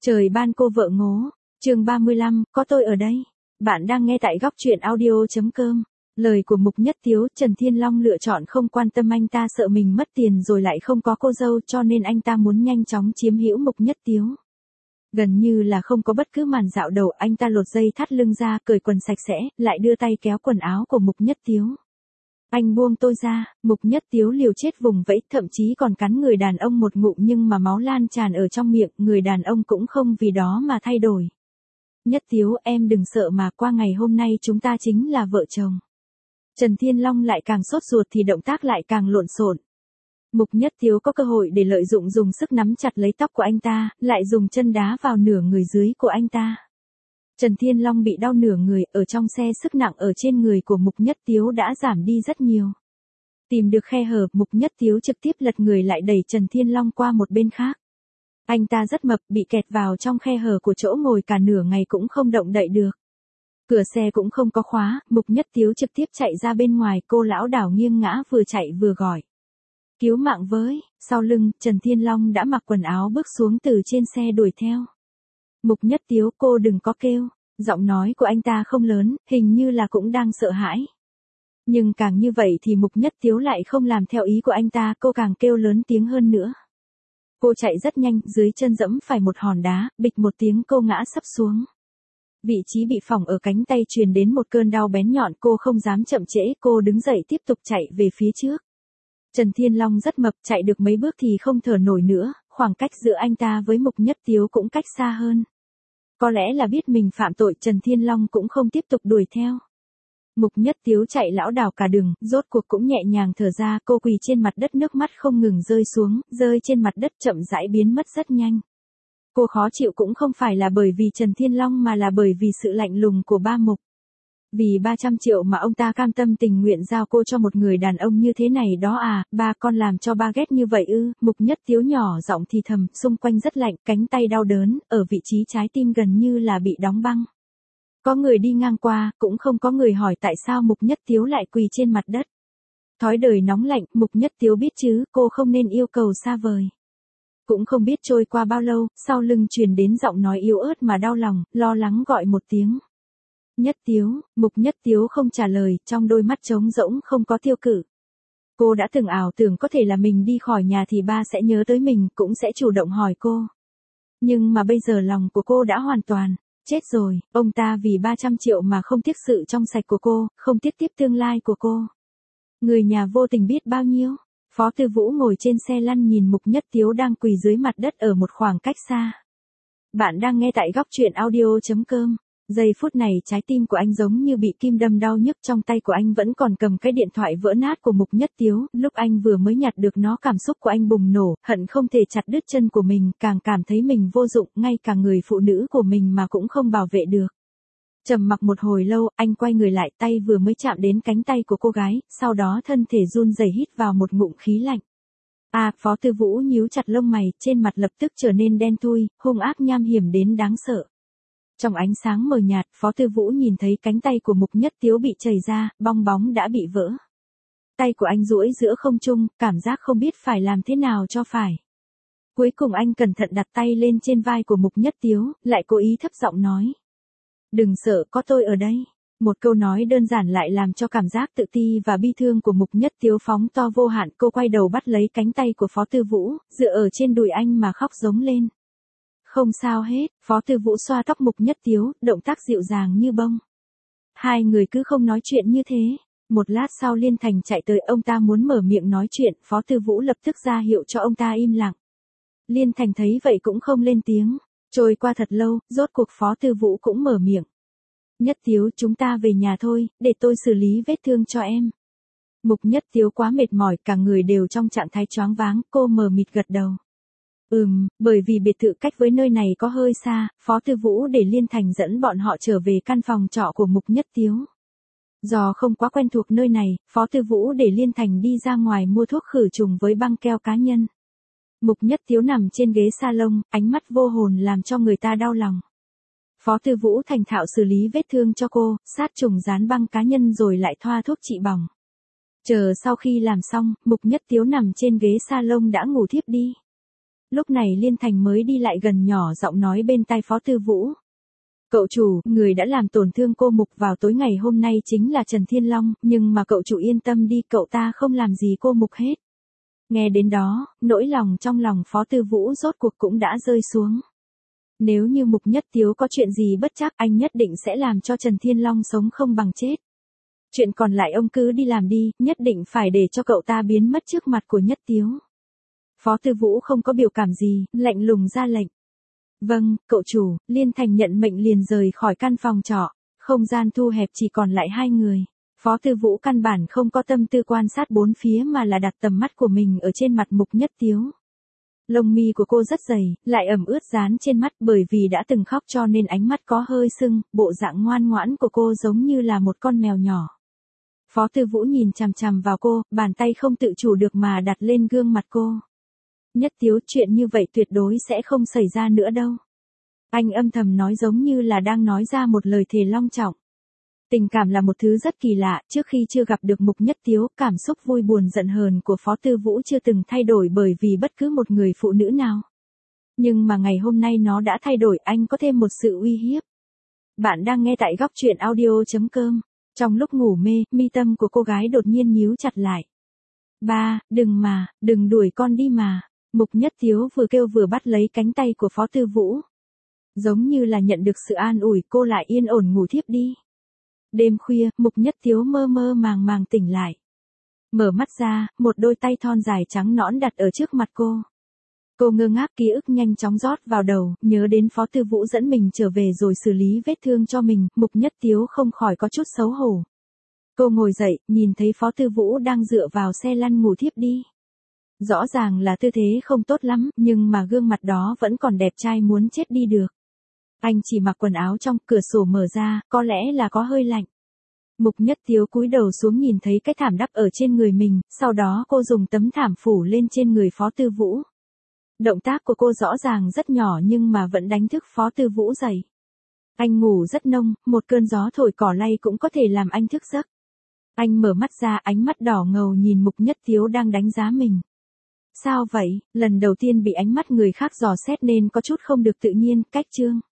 Trời ban cô vợ ngố, chương 35, có tôi ở đây. Bạn đang nghe tại góc truyện audio.com. Lời của Mục Nhất Tiếu, Trần Thiên Long lựa chọn không quan tâm, anh ta sợ mình mất tiền rồi lại không có cô dâu, cho nên anh ta muốn nhanh chóng chiếm hữu Mục Nhất Tiếu. Gần như là không có bất cứ màn dạo đầu, anh ta lột dây thắt lưng ra, cởi quần sạch sẽ, lại đưa tay kéo quần áo của Mục Nhất Tiếu. Anh buông tôi ra, Mục Nhất Tiếu liều chết vùng vẫy, thậm chí còn cắn người đàn ông một ngụm, nhưng mà máu lan tràn ở trong miệng, người đàn ông cũng không vì đó mà thay đổi. Nhất Tiếu, em đừng sợ mà, qua ngày hôm nay chúng ta chính là vợ chồng. Trần Thiên Long lại càng sốt ruột thì động tác lại càng lộn xộn. Mục Nhất Tiếu có cơ hội để lợi dụng, dùng sức nắm chặt lấy tóc của anh ta, lại dùng chân đá vào nửa người dưới của anh ta. Trần Thiên Long bị đau nửa người, ở trong xe sức nặng ở trên người của Mục Nhất Tiếu đã giảm đi rất nhiều. Tìm được khe hở, Mục Nhất Tiếu trực tiếp lật người lại đẩy Trần Thiên Long qua một bên khác. Anh ta rất mập, bị kẹt vào trong khe hở của chỗ ngồi cả nửa ngày cũng không động đậy được. Cửa xe cũng không có khóa, Mục Nhất Tiếu trực tiếp chạy ra bên ngoài, cô lão đảo nghiêng ngã, vừa chạy vừa gọi. Cứu mạng với, sau lưng, Trần Thiên Long đã mặc quần áo bước xuống từ trên xe đuổi theo. Mục Nhất Tiếu, cô đừng có kêu. Giọng nói của anh ta không lớn, hình như là cũng đang sợ hãi. Nhưng càng như vậy thì Mục Nhất Tiếu lại không làm theo ý của anh ta, cô càng kêu lớn tiếng hơn nữa. Cô chạy rất nhanh, dưới chân dẫm phải một hòn đá, bịch một tiếng cô ngã sấp xuống. Vị trí bị phỏng ở cánh tay truyền đến một cơn đau bén nhọn, cô không dám chậm trễ, cô đứng dậy tiếp tục chạy về phía trước. Trần Thiên Long rất mập, chạy được mấy bước thì không thở nổi nữa, khoảng cách giữa anh ta với Mục Nhất Tiếu cũng cách xa hơn. Có lẽ là biết mình phạm tội, Trần Thiên Long cũng không tiếp tục đuổi theo. Mục Nhất Tiếu chạy lảo đảo cả đường, rốt cuộc cũng nhẹ nhàng thở ra, cô quỳ trên mặt đất, nước mắt không ngừng rơi xuống, rơi trên mặt đất chậm rãi biến mất rất nhanh. Cô khó chịu cũng không phải là bởi vì Trần Thiên Long mà là bởi vì sự lạnh lùng của ba Mục. Vì 300 triệu mà ông ta cam tâm tình nguyện giao cô cho một người đàn ông như thế này đó à, ba con làm cho ba ghét như vậy ư? Mục Nhất Tiếu nhỏ giọng thì thầm, xung quanh rất lạnh, cánh tay đau đớn, ở vị trí trái tim gần như là bị đóng băng. Có người đi ngang qua, cũng không có người hỏi tại sao Mục Nhất Tiếu lại quỳ trên mặt đất. Thói đời nóng lạnh, Mục Nhất Tiếu biết chứ, cô không nên yêu cầu xa vời. Cũng không biết trôi qua bao lâu, sau lưng truyền đến giọng nói yếu ớt mà đau lòng, lo lắng gọi một tiếng. Nhất Tiếu, Mục Nhất Tiếu không trả lời, trong đôi mắt trống rỗng không có tiêu cự. Cô đã từng ảo tưởng có thể là mình đi khỏi nhà thì ba sẽ nhớ tới mình, cũng sẽ chủ động hỏi cô. Nhưng mà bây giờ lòng của cô đã hoàn toàn chết rồi, ông ta vì 300 triệu mà không tiếc sự trong sạch của cô, không tiếc tiếp tương lai của cô. Người nhà vô tình biết bao nhiêu. Phó Tư Vũ ngồi trên xe lăn nhìn Mục Nhất Tiếu đang quỳ dưới mặt đất ở một khoảng cách xa. Bạn đang nghe tại góc truyện audio.com. Giây phút này trái tim của anh giống như bị kim đâm đau nhức, trong tay của anh vẫn còn cầm cái điện thoại vỡ nát của Mục Nhất Tiếu, lúc anh vừa mới nhặt được nó cảm xúc của anh bùng nổ, hận không thể chặt đứt chân của mình, càng cảm thấy mình vô dụng, ngay cả người phụ nữ của mình mà cũng không bảo vệ được. Trầm mặc một hồi lâu, anh quay người lại, tay vừa mới chạm đến cánh tay của cô gái, sau đó thân thể run rẩy hít vào một ngụm khí lạnh. Phó Tư Vũ nhíu chặt lông mày, trên mặt lập tức trở nên đen thui, hung ác nham hiểm đến đáng sợ. Trong ánh sáng mờ nhạt, Phó Tư Vũ nhìn thấy cánh tay của Mục Nhất Tiếu bị chảy ra, bong bóng đã bị vỡ. Tay của anh duỗi giữa không trung, cảm giác không biết phải làm thế nào cho phải. Cuối cùng anh cẩn thận đặt tay lên trên vai của Mục Nhất Tiếu, lại cố ý thấp giọng nói. Đừng sợ, có tôi ở đây. Một câu nói đơn giản lại làm cho cảm giác tự ti và bi thương của Mục Nhất Tiếu phóng to vô hạn, cô quay đầu bắt lấy cánh tay của Phó Tư Vũ, dựa ở trên đùi anh mà khóc giống lên. Không sao hết, Phó Tư Vũ xoa tóc Mục Nhất Tiếu, động tác dịu dàng như bông. Hai người cứ không nói chuyện như thế. Một lát sau Liên Thành chạy tới, ông ta muốn mở miệng nói chuyện, Phó Tư Vũ lập tức ra hiệu cho ông ta im lặng. Liên Thành thấy vậy cũng không lên tiếng. Trôi qua thật lâu, rốt cuộc Phó Tư Vũ cũng mở miệng. Nhất Tiếu, chúng ta về nhà thôi, để tôi xử lý vết thương cho em. Mục Nhất Tiếu quá mệt mỏi, cả người đều trong trạng thái choáng váng, cô mờ mịt gật đầu. Bởi vì biệt thự cách với nơi này có hơi xa, Phó Tư Vũ để Liên Thành dẫn bọn họ trở về căn phòng trọ của Mục Nhất Tiếu. Do không quá quen thuộc nơi này, Phó Tư Vũ để Liên Thành đi ra ngoài mua thuốc khử trùng với băng keo cá nhân. Mục Nhất Tiếu nằm trên ghế salon, ánh mắt vô hồn làm cho người ta đau lòng. Phó Tư Vũ thành thạo xử lý vết thương cho cô, sát trùng dán băng cá nhân rồi lại thoa thuốc trị bỏng. Chờ sau khi làm xong, Mục Nhất Tiếu nằm trên ghế salon đã ngủ thiếp đi. Lúc này Liên Thành mới đi lại gần nhỏ giọng nói bên tai Phó Tư Vũ. Cậu chủ, người đã làm tổn thương cô Mục vào tối ngày hôm nay chính là Trần Thiên Long, nhưng mà cậu chủ yên tâm đi, cậu ta không làm gì cô Mục hết. Nghe đến đó, nỗi lòng trong lòng Phó Tư Vũ rốt cuộc cũng đã rơi xuống. Nếu như Mục Nhất Tiếu có chuyện gì bất trắc, anh nhất định sẽ làm cho Trần Thiên Long sống không bằng chết. Chuyện còn lại ông cứ đi làm đi, nhất định phải để cho cậu ta biến mất trước mặt của Nhất Tiếu. Phó Tư Vũ không có biểu cảm gì, lạnh lùng ra lệnh. Vâng, cậu chủ. Liên Thành nhận mệnh liền rời khỏi căn phòng trọ. Không gian thu hẹp chỉ còn lại hai người. Phó Tư Vũ căn bản không có tâm tư quan sát bốn phía mà là đặt tầm mắt của mình ở trên mặt Mục Nhất Tiếu. Lông mi của cô rất dày, lại ẩm ướt dán trên mắt, bởi vì đã từng khóc cho nên ánh mắt có hơi sưng, bộ dạng ngoan ngoãn của cô giống như là một con mèo nhỏ. Phó Tư Vũ nhìn chằm chằm vào cô, bàn tay không tự chủ được mà đặt lên gương mặt cô. Nhất Tiếu, chuyện như vậy tuyệt đối sẽ không xảy ra nữa đâu. Anh âm thầm nói giống như là đang nói ra một lời thề long trọng. Tình cảm là một thứ rất kỳ lạ, trước khi chưa gặp được Mục Nhất Tiếu, cảm xúc vui buồn giận hờn của Phó Tư Vũ chưa từng thay đổi bởi vì bất cứ một người phụ nữ nào. Nhưng mà ngày hôm nay nó đã thay đổi, anh có thêm một sự uy hiếp. Bạn đang nghe tại góc truyện audio.com. Trong lúc ngủ mê, mi tâm của cô gái đột nhiên nhíu chặt lại. Ba, đừng đuổi con đi mà. Mục Nhất Tiếu vừa kêu vừa bắt lấy cánh tay của Phó Tư Vũ. Giống như là nhận được sự an ủi, cô lại yên ổn ngủ thiếp đi. Đêm khuya, Mục Nhất Tiếu mơ mơ màng màng tỉnh lại. Mở mắt ra, một đôi tay thon dài trắng nõn đặt ở trước mặt cô. Cô ngơ ngác, ký ức nhanh chóng rót vào đầu, nhớ đến Phó Tư Vũ dẫn mình trở về rồi xử lý vết thương cho mình, Mục Nhất Tiếu không khỏi có chút xấu hổ. Cô ngồi dậy, nhìn thấy Phó Tư Vũ đang dựa vào xe lăn ngủ thiếp đi. Rõ ràng là tư thế không tốt lắm, nhưng mà gương mặt đó vẫn còn đẹp trai muốn chết đi được. Anh chỉ mặc quần áo trong, cửa sổ mở ra, có lẽ là có hơi lạnh. Mục Nhất Tiếu cúi đầu xuống nhìn thấy cái thảm đắp ở trên người mình, sau đó cô dùng tấm thảm phủ lên trên người Phó Tư Vũ. Động tác của cô rõ ràng rất nhỏ nhưng mà vẫn đánh thức Phó Tư Vũ dậy. Anh ngủ rất nông, một cơn gió thổi cỏ lay cũng có thể làm anh thức giấc. Anh mở mắt ra, ánh mắt đỏ ngầu nhìn Mục Nhất Tiếu đang đánh giá mình. Sao vậy? Lần đầu tiên bị ánh mắt người khác dò xét nên có chút không được tự nhiên, cách chương.